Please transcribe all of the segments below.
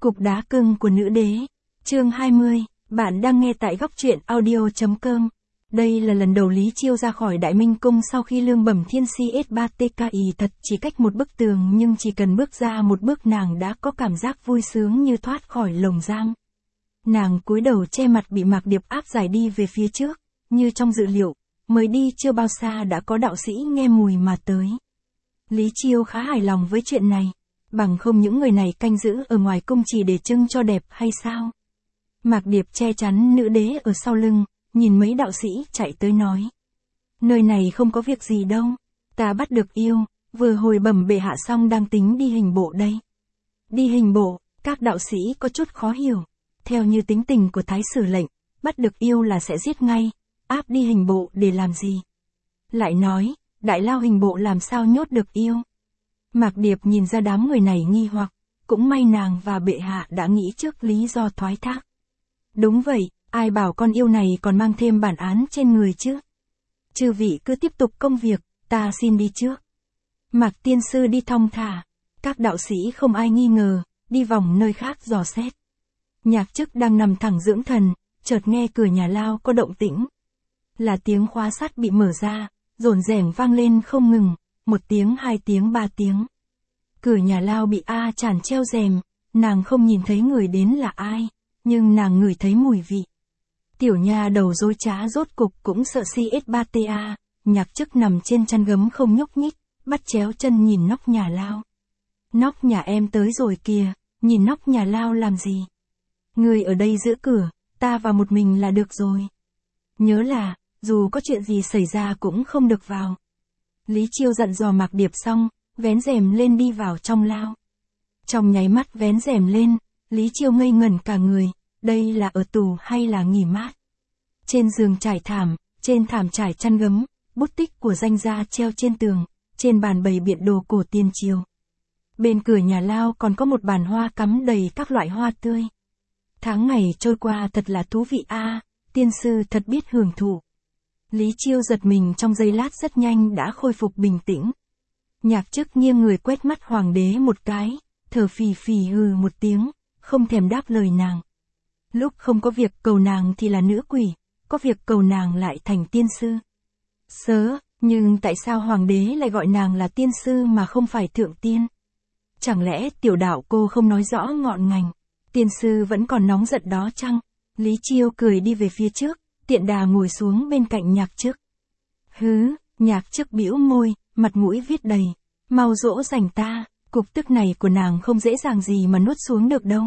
Cục đá cưng của nữ đế. Chương 20, bạn đang nghe tại góc truyện audio.com. Đây là lần đầu Lý Chiêu ra khỏi Đại Minh Cung sau khi lương bẩm thiên CS3TKI thật chỉ cách một bức tường, nhưng chỉ cần bước ra một bước nàng đã có cảm giác vui sướng như thoát khỏi lồng giam. Nàng cúi đầu che mặt bị Mạc Điệp áp giải đi về phía trước, như trong dự liệu, mới đi chưa bao xa đã có đạo sĩ nghe mùi mà tới. Lý Chiêu khá hài lòng với chuyện này, bằng không những người này canh giữ ở ngoài cung chỉ để trưng cho đẹp hay sao? Mạc Điệp che chắn nữ đế ở sau lưng, nhìn mấy đạo sĩ chạy tới nói. Nơi này không có việc gì đâu, ta bắt được yêu, vừa hồi bẩm bệ hạ xong đang tính đi hình bộ đây. Đi hình bộ, các đạo sĩ có chút khó hiểu, theo như tính tình của thái sử lệnh, bắt được yêu là sẽ giết ngay, áp đi hình bộ để làm gì? Lại nói, đại lao hình bộ làm sao nhốt được yêu? Mạc Điệp nhìn ra đám người này nghi hoặc, cũng may nàng và bệ hạ đã nghĩ trước lý do thoái thác. Đúng vậy, ai bảo con yêu này còn mang thêm bản án trên người chứ? Chư vị cứ tiếp tục công việc, ta xin đi trước. Mạc tiên sư đi thong thả, các đạo sĩ không ai nghi ngờ, đi vòng nơi khác dò xét. Nhạc Chức đang nằm thẳng dưỡng thần, chợt nghe cửa nhà lao có động tĩnh. Là tiếng khóa sắt bị mở ra, rồn rẻng vang lên không ngừng, 1 tiếng 2 tiếng 3 tiếng. Cửa nhà lao bị chản treo rèm, nàng không nhìn thấy người đến là ai, nhưng nàng ngửi thấy mùi vị. Tiểu nha đầu dối trá rốt cục cũng sợ CS3TA, Nhạc Chức nằm trên chăn gấm không nhúc nhích, bắt chéo chân nhìn nóc nhà lao. Nóc nhà em tới rồi kìa, nhìn nóc nhà lao làm gì? Người ở đây giữ cửa, ta vào một mình là được rồi. Nhớ là, dù có chuyện gì xảy ra cũng không được vào. Lý Chiêu dặn dò Mạc Điệp xong, vén rèm lên đi vào trong lao. Trong nháy mắt vén rèm lên, Lý Chiêu ngây ngẩn cả người, đây là ở tù hay là nghỉ mát? Trên giường trải thảm, trên thảm trải chăn gấm, bút tích của danh gia treo trên tường, trên bàn bày biện đồ cổ tiên triều. Bên cửa nhà lao còn có một bàn hoa cắm đầy các loại hoa tươi. Tháng ngày trôi qua thật là thú vị tiên sư thật biết hưởng thụ. Lý Chiêu giật mình trong giây lát rất nhanh đã khôi phục bình tĩnh. Nhạc Chức nghiêng người quét mắt hoàng đế một cái, thở phì phì hừ một tiếng, không thèm đáp lời nàng. Lúc không có việc cầu nàng thì là nữ quỷ, có việc cầu nàng lại thành tiên sư. Nhưng tại sao hoàng đế lại gọi nàng là tiên sư mà không phải thượng tiên? Chẳng lẽ tiểu đạo cô không nói rõ ngọn ngành? Tiên sư vẫn còn nóng giận đó chăng? Lý Chiêu cười đi về phía trước, tiện đà ngồi xuống bên cạnh Nhạc Chức. Nhạc Chức bĩu môi, mặt mũi viết đầy. Mau dỗ dành ta, cục tức này của nàng không dễ dàng gì mà nuốt xuống được đâu.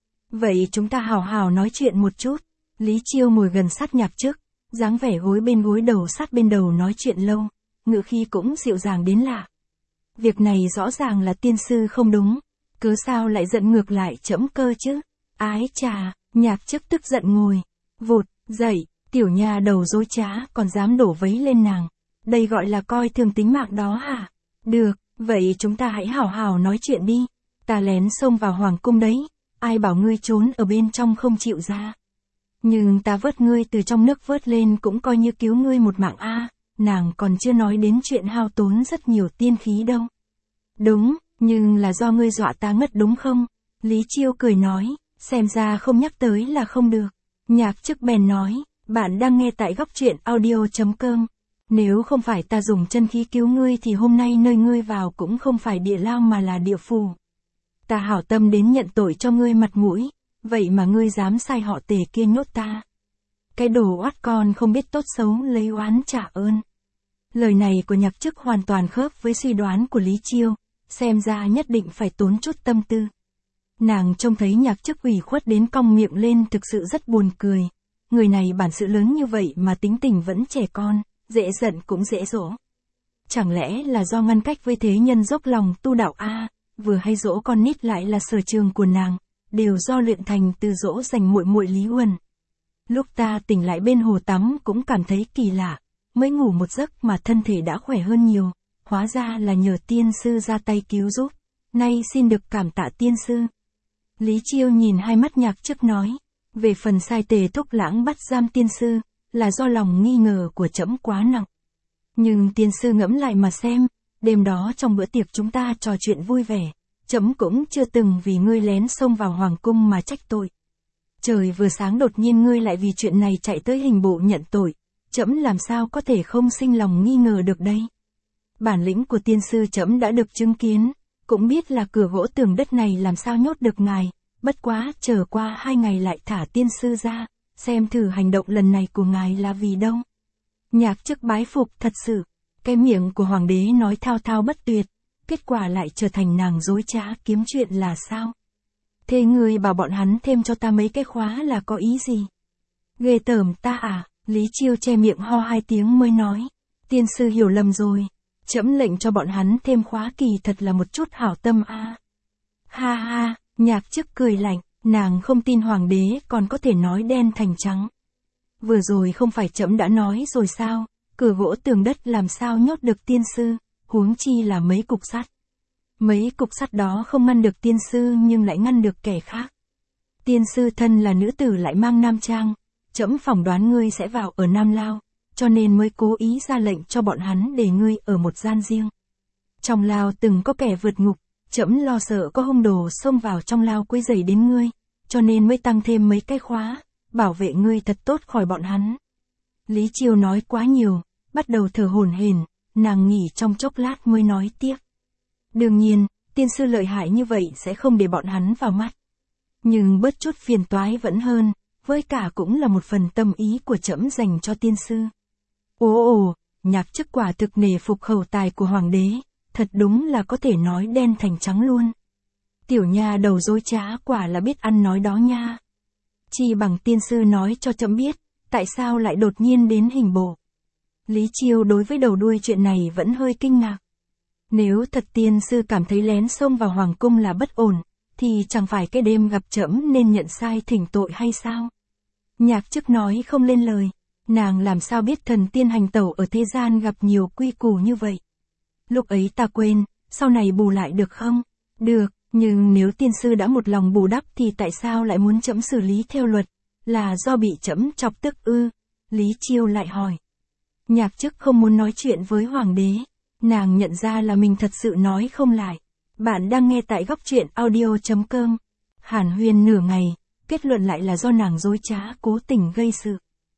Vậy chúng ta hào hào nói chuyện một chút. Lý Chiêu ngồi gần sát Nhạc Chức, dáng vẻ gối bên gối đầu sát bên đầu nói chuyện lâu, ngữ khí cũng dịu dàng đến lạ. Việc này rõ ràng là tiên sư không đúng, cớ sao lại giận ngược lại trẫm cơ chứ? Ái chà, Nhạc Chức tức giận ngồi, vụt, dậy, tiểu nha đầu dối trá còn dám đổ vấy lên nàng. Đây gọi là coi thường tính mạng đó hả? Được, vậy chúng ta hãy hào hào nói chuyện đi. Ta lén xông vào hoàng cung đấy, ai bảo ngươi trốn ở bên trong không chịu ra. Nhưng ta vớt ngươi từ trong nước vớt lên cũng coi như cứu ngươi một mạng nàng còn chưa nói đến chuyện hao tốn rất nhiều tiên khí đâu. Đúng, nhưng là do ngươi dọa ta ngất đúng không? Lý Chiêu cười nói, xem ra không nhắc tới là không được. Nhạc Chức bèn nói, bạn đang nghe tại góc truyện audio.com. Nếu không phải ta dùng chân khí cứu ngươi thì hôm nay nơi ngươi vào cũng không phải địa lao mà là địa phủ. Ta hảo tâm đến nhận tội cho ngươi mặt mũi, vậy mà ngươi dám sai họ Tề kia nhốt ta. Cái đồ oát con không biết tốt xấu lấy oán trả ơn. Lời này của Nhạc Chức hoàn toàn khớp với suy đoán của Lý Chiêu, xem ra nhất định phải tốn chút tâm tư. Nàng trông thấy Nhạc Chức ủy khuất đến cong miệng lên thực sự rất buồn cười. Người này bản sự lớn như vậy mà tính tình vẫn trẻ con, dễ giận cũng dễ dỗ. Chẳng lẽ là do ngăn cách với thế nhân dốc lòng tu đạo vừa hay dỗ con nít lại là sở trường của nàng, đều do luyện thành từ dỗ dành muội muội Lý Huân. Lúc ta tỉnh lại bên hồ tắm cũng cảm thấy kỳ lạ, mới ngủ một giấc mà thân thể đã khỏe hơn nhiều, hóa ra là nhờ tiên sư ra tay cứu giúp, nay xin được cảm tạ tiên sư. Lý Chiêu nhìn hai mắt Nhạc Chức nói, về phần sai Tề Thúc Lãng bắt giam tiên sư, là do lòng nghi ngờ của trẫm quá nặng. Nhưng tiên sư ngẫm lại mà xem, đêm đó trong bữa tiệc chúng ta trò chuyện vui vẻ, trẫm cũng chưa từng vì ngươi lén xông vào hoàng cung mà trách tội. Trời vừa sáng đột nhiên ngươi lại vì chuyện này chạy tới hình bộ nhận tội, trẫm làm sao có thể không sinh lòng nghi ngờ được đây. Bản lĩnh của tiên sư trẫm đã được chứng kiến, cũng biết là cửa gỗ tường đất này làm sao nhốt được ngài, bất quá chờ qua 2 ngày lại thả tiên sư ra, xem thử hành động lần này của ngài là vì đâu. Nhạc Chức bái phục thật sự, cái miệng của hoàng đế nói thao thao bất tuyệt, kết quả lại trở thành nàng dối trá kiếm chuyện là sao? Thế ngươi bảo bọn hắn thêm cho ta mấy cái khóa là có ý gì? Ghê tởm ta à? Lý Chiêu che miệng ho 2 tiếng mới nói. Tiên sư hiểu lầm rồi. Trẫm lệnh cho bọn hắn thêm khóa kỳ thật là một chút hảo tâm a. Ha ha, Nhạc Chức cười lạnh, nàng không tin hoàng đế còn có thể nói đen thành trắng. Vừa rồi không phải trẫm đã nói rồi sao, cửa gỗ tường đất làm sao nhốt được tiên sư, huống chi là mấy cục sắt. Mấy cục sắt đó không ngăn được tiên sư nhưng lại ngăn được kẻ khác. Tiên sư thân là nữ tử lại mang nam trang, trẫm phỏng đoán ngươi sẽ vào ở Nam Lao, cho nên mới cố ý ra lệnh cho bọn hắn để ngươi ở một gian riêng. Trong lao từng có kẻ vượt ngục, trẫm lo sợ có hung đồ xông vào trong lao quấy rầy đến ngươi, cho nên mới tăng thêm mấy cái khóa, bảo vệ ngươi thật tốt khỏi bọn hắn. Lý Chiêu nói quá nhiều, bắt đầu thở hổn hển, nàng nghỉ trong chốc lát mới nói tiếp. Đương nhiên, tiên sư lợi hại như vậy sẽ không để bọn hắn vào mắt. Nhưng bớt chút phiền toái vẫn hơn, với cả cũng là một phần tâm ý của trẫm dành cho tiên sư. Ồ, Nhạc Chức quả thực nể phục khẩu tài của hoàng đế, thật đúng là có thể nói đen thành trắng luôn. Tiểu nha đầu dối trá quả là biết ăn nói đó nha. Chi bằng tiên sư nói cho trẫm biết, tại sao lại đột nhiên đến hình bộ. Lý Chiêu đối với đầu đuôi chuyện này vẫn hơi kinh ngạc. Nếu thật tiên sư cảm thấy lén xông vào hoàng cung là bất ổn, thì chẳng phải cái đêm gặp trẫm nên nhận sai thỉnh tội hay sao? Nhạc Chức nói không lên lời, nàng làm sao biết thần tiên hành tẩu ở thế gian gặp nhiều quy củ như vậy. Lúc ấy ta quên, sau này bù lại được không? Được, nhưng nếu tiên sư đã một lòng bù đắp thì tại sao lại muốn trẫm xử lý theo luật? Là do bị trẫm chọc tức ư? Lý Chiêu lại hỏi. Nhạc Chức không muốn nói chuyện với hoàng đế. Nàng nhận ra là mình thật sự nói không lại. Bạn đang nghe tại góc truyện audio.com. Hàn huyên nửa ngày, kết luận lại là do nàng dối trá cố tình gây sự.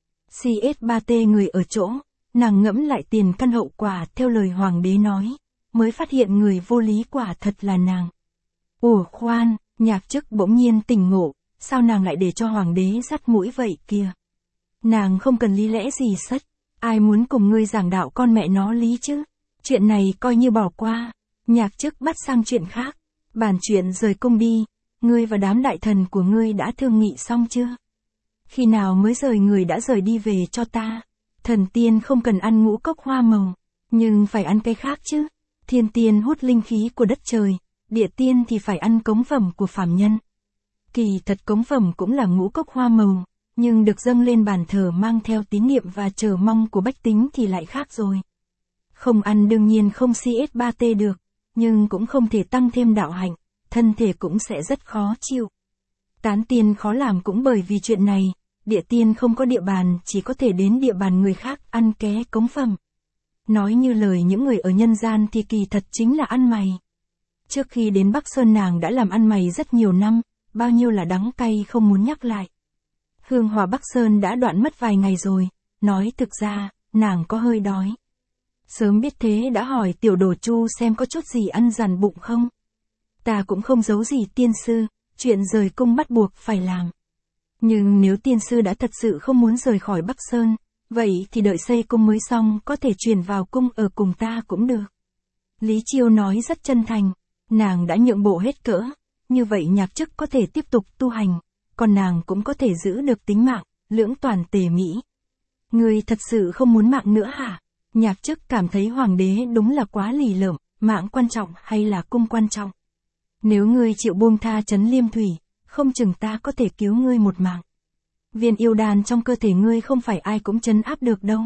CS3T người ở chỗ, nàng ngẫm lại tiền căn hậu quả theo lời hoàng đế nói, mới phát hiện người vô lý quả thật là nàng. Ủa khoan, Nhạc Chức bỗng nhiên tỉnh ngộ, sao nàng lại để cho hoàng đế dắt mũi vậy kìa? Nàng không cần lý lẽ gì sất, ai muốn cùng ngươi giảng đạo con mẹ nó lý chứ? Chuyện này coi như bỏ qua. Nhạc Chức bắt sang chuyện khác. Bàn chuyện rời cung đi, ngươi và đám đại thần của ngươi đã thương nghị xong chưa? Khi nào mới rời người đã rời đi về cho ta? Thần tiên không cần ăn ngũ cốc hoa màu, nhưng phải ăn cái khác chứ. Thiên tiên hút linh khí của đất trời, địa tiên thì phải ăn cống phẩm của phàm nhân. Kỳ thật cống phẩm cũng là ngũ cốc hoa màu, nhưng được dâng lên bàn thờ mang theo tín niệm và chờ mong của bách tính thì lại khác rồi. Không ăn đương nhiên không CS3T được, nhưng cũng không thể tăng thêm đạo hạnh, thân thể cũng sẽ rất khó chịu. Tán tiên khó làm cũng bởi vì chuyện này, địa tiên không có địa bàn chỉ có thể đến địa bàn người khác ăn ké cống phẩm. Nói như lời những người ở nhân gian thì kỳ thật chính là ăn mày. Trước khi đến Bắc Sơn nàng đã làm ăn mày rất nhiều năm, bao nhiêu là đắng cay không muốn nhắc lại. Hương hỏa Bắc Sơn đã đoạn mất vài ngày rồi, nói thực ra, nàng có hơi đói. Sớm biết thế đã hỏi tiểu đồ Chu xem có chút gì ăn dằn bụng không. Ta cũng không giấu gì tiên sư, chuyện rời cung bắt buộc phải làm. Nhưng nếu tiên sư đã thật sự không muốn rời khỏi Bắc Sơn, vậy thì đợi xây cung mới xong có thể chuyển vào cung ở cùng ta cũng được. Lý Chiêu nói rất chân thành, nàng đã nhượng bộ hết cỡ, như vậy Nhạc Chức có thể tiếp tục tu hành, còn nàng cũng có thể giữ được tính mạng, lưỡng toàn tề mỹ. Ngươi thật sự không muốn mạng nữa hả? Nhạc Chức cảm thấy hoàng đế đúng là quá lì lợm, mạng quan trọng hay là cung quan trọng. Nếu ngươi chịu buông tha Trấn Liêm Thủy, không chừng ta có thể cứu ngươi một mạng. Viên yêu đan trong cơ thể ngươi không phải ai cũng trấn áp được đâu.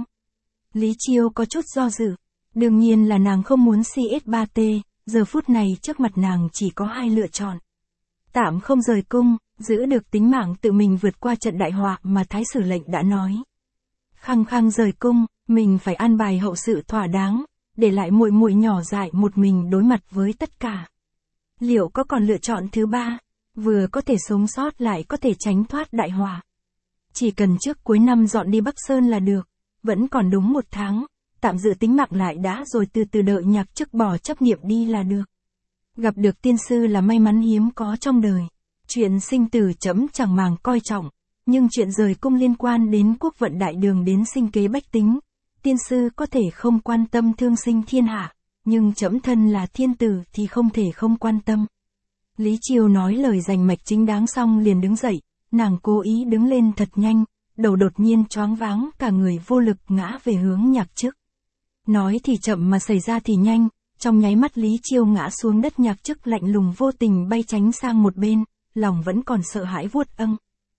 Lý Chiêu có chút do dự. Đương nhiên là nàng không muốn CS3T, giờ phút này trước mặt nàng chỉ có hai lựa chọn. Tạm không rời cung, giữ được tính mạng tự mình vượt qua trận đại họa mà Thái Sử lệnh đã nói. Khăng khăng rời cung, mình phải an bài hậu sự thỏa đáng, để lại muội muội nhỏ dại một mình đối mặt với tất cả. Liệu có còn lựa chọn thứ ba? Vừa có thể sống sót lại có thể tránh thoát đại họa. Chỉ cần trước cuối năm dọn đi Bắc Sơn là được. Vẫn còn đúng 1 tháng. Tạm giữ tính mạng lại đã rồi từ từ đợi Nhạc Chức bỏ chấp niệm đi là được. Gặp được tiên sư là may mắn hiếm có trong đời. Chuyện sinh tử trẫm chẳng màng coi trọng. Nhưng chuyện rời cung liên quan đến quốc vận đại đường đến sinh kế bách tính. Tiên sư có thể không quan tâm thương sinh thiên hạ. Nhưng trẫm thân là thiên tử thì không thể không quan tâm. Lý Chiêu nói lời rành mạch chính đáng xong liền đứng dậy. Nàng cố ý đứng lên thật nhanh. Đầu đột nhiên choáng váng, cả người vô lực ngã về hướng Nhạc Chức. Nói thì chậm mà xảy ra thì nhanh. Trong nháy mắt Lý Chiêu ngã xuống đất, Nhạc Chức lạnh lùng vô tình bay tránh sang một bên. Lòng vẫn còn sợ hãi vuốt âng.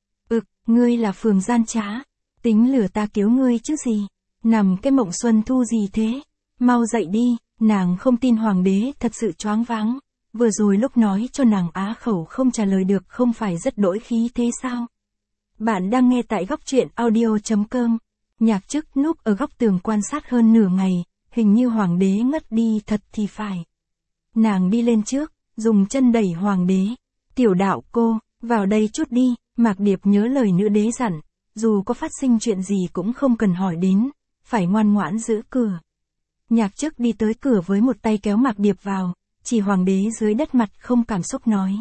Ngươi là phường gian trá. Tính lừa ta cứu ngươi chứ gì. Nằm cái mộng xuân thu gì thế. Mau dậy đi. Nàng không tin hoàng đế thật sự choáng váng. Vừa rồi lúc nói cho nàng á khẩu không trả lời được không phải rất đỗi khí thế sao? Bạn đang nghe tại góc truyện audio.com. Nhạc Chức núp ở góc tường quan sát hơn nửa ngày. Hình như hoàng đế ngất đi thật thì phải. Nàng đi lên trước, dùng chân đẩy hoàng đế. Tiểu đạo cô, vào đây chút đi. Mạc Điệp nhớ lời nữ đế dặn, dù có phát sinh chuyện gì cũng không cần hỏi đến, phải ngoan ngoãn giữ cửa. Nhạc Chức đi tới cửa với một tay kéo Mạc Điệp vào, chỉ hoàng đế dưới đất mặt không cảm xúc nói.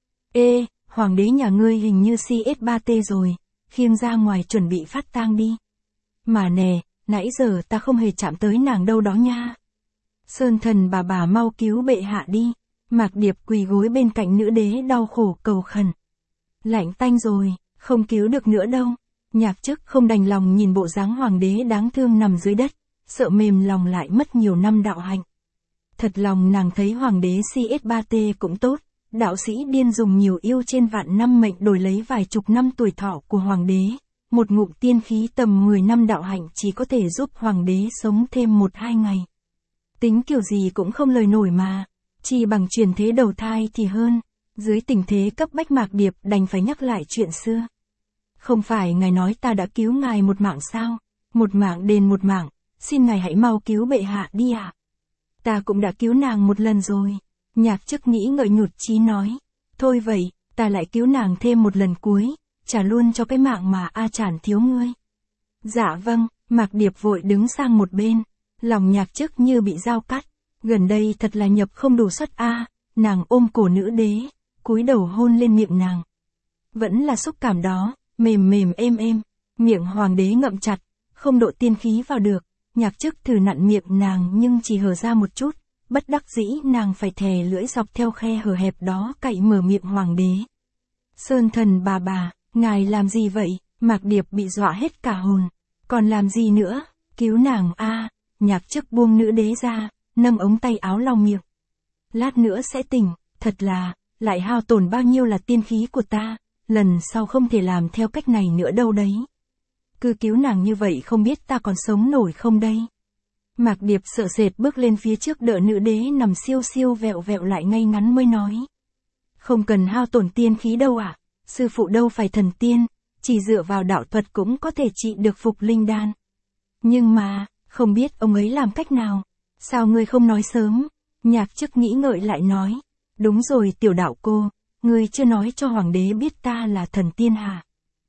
Ê, hoàng đế nhà ngươi hình như CS3T rồi, khiêng ra ngoài chuẩn bị phát tang đi. Mà nè, nãy giờ ta không hề chạm tới nàng đâu đó nha. Sơn thần bà mau cứu bệ hạ đi. Mạc Điệp quỳ gối bên cạnh nữ đế đau khổ cầu khẩn. Lạnh tanh rồi, không cứu được nữa đâu. Nhạc Chức không đành lòng nhìn bộ dáng hoàng đế đáng thương nằm dưới đất, sợ mềm lòng lại mất nhiều năm đạo hạnh. Thật lòng nàng thấy hoàng đế CS3T cũng tốt, đạo sĩ điên dùng nhiều yêu trên vạn năm mệnh đổi lấy vài chục năm tuổi thọ của hoàng đế. Một ngụm tiên khí tầm 10 năm đạo hạnh chỉ có thể giúp hoàng đế sống thêm 1-2 ngày. Tính kiểu gì cũng không lời nổi mà, chỉ bằng chuyển thế đầu thai thì hơn. Dưới tình thế cấp bách Mạc Điệp đành phải nhắc lại chuyện xưa. Không phải ngài nói ta đã cứu ngài một mạng sao? Một mạng đền một mạng, xin ngài hãy mau cứu bệ hạ đi ạ. Ta cũng đã cứu nàng một lần rồi. Nhạc Chức nghĩ ngợi nhụt chí nói. Thôi vậy, ta lại cứu nàng thêm một lần cuối, trả luôn cho cái mạng mà A Chản thiếu ngươi. Dạ vâng, Mạc Điệp vội đứng sang một bên. Lòng Nhạc Chức như bị dao cắt. Gần đây thật là nhập không đủ suất a. Nàng ôm cổ nữ đế, cúi đầu hôn lên miệng nàng. Vẫn là xúc cảm đó, mềm mềm êm êm. Miệng hoàng đế ngậm chặt, không độ tiên khí vào được. Nhạc Chức thử nặn miệng nàng nhưng chỉ hở ra một chút. Bất đắc dĩ nàng phải thè lưỡi dọc theo khe hở hẹp đó cậy mở miệng hoàng đế. Sơn thần bà, ngài làm gì vậy? Mạc Điệp bị dọa hết cả hồn. Còn làm gì nữa? Cứu nàng a. Nhạc Chức buông nữ đế ra, nâng ống tay áo lau miệng. Lát nữa sẽ tỉnh, thật là, lại hao tổn bao nhiêu là tiên khí của ta, lần sau không thể làm theo cách này nữa đâu đấy. Cứ cứu nàng như vậy không biết ta còn sống nổi không đây. Mạc Điệp sợ sệt bước lên phía trước đỡ nữ đế nằm siêu siêu vẹo vẹo lại ngay ngắn mới nói. Không cần hao tổn tiên khí đâu ạ, sư phụ đâu phải thần tiên, chỉ dựa vào đạo thuật cũng có thể trị được phục linh đan. Nhưng mà, không biết ông ấy làm cách nào, sao ngươi không nói sớm? Nhạc Chức nghĩ ngợi lại nói. Đúng rồi tiểu đạo cô, ngươi chưa nói cho hoàng đế biết ta là thần tiên hả?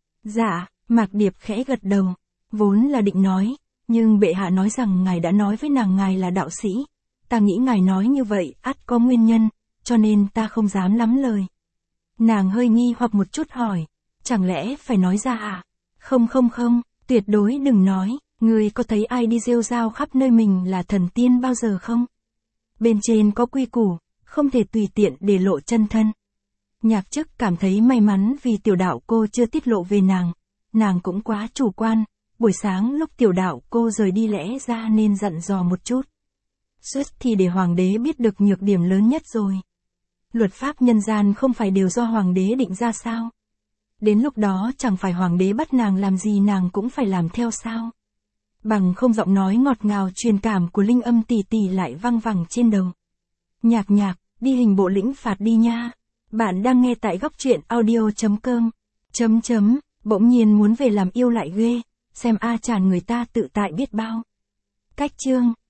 Dạ, Mạc Điệp khẽ gật đầu. Vốn là định nói, nhưng bệ hạ nói rằng ngài đã nói với nàng ngài là đạo sĩ. Ta nghĩ ngài nói như vậy ắt có nguyên nhân, cho nên ta không dám lắm lời. Nàng hơi nghi hoặc một chút hỏi, chẳng lẽ phải nói ra à? Không, tuyệt đối đừng nói. Ngươi có thấy ai đi rêu rao khắp nơi mình là thần tiên bao giờ không? Bên trên có quy củ, không thể tùy tiện để lộ chân thân. Nhạc Chức cảm thấy may mắn vì tiểu đạo cô chưa tiết lộ về nàng cũng quá chủ quan, buổi sáng lúc tiểu đạo cô rời đi lẽ ra nên dặn dò một chút. Suốt thì để hoàng đế biết được nhược điểm lớn nhất rồi. Luật pháp nhân gian không phải đều do hoàng đế định ra sao? Đến lúc đó chẳng phải hoàng đế bắt nàng làm gì nàng cũng phải làm theo sao? Bằng không giọng nói ngọt ngào truyền cảm của Linh Âm tỷ tỷ lại văng vẳng trên đầu. Nhạc, đi hình bộ lĩnh phạt đi nha. Bạn đang nghe tại góc truyện audio.com. Bỗng nhiên muốn về làm yêu lại ghê, xem A Chản người ta tự tại biết bao. Cách chương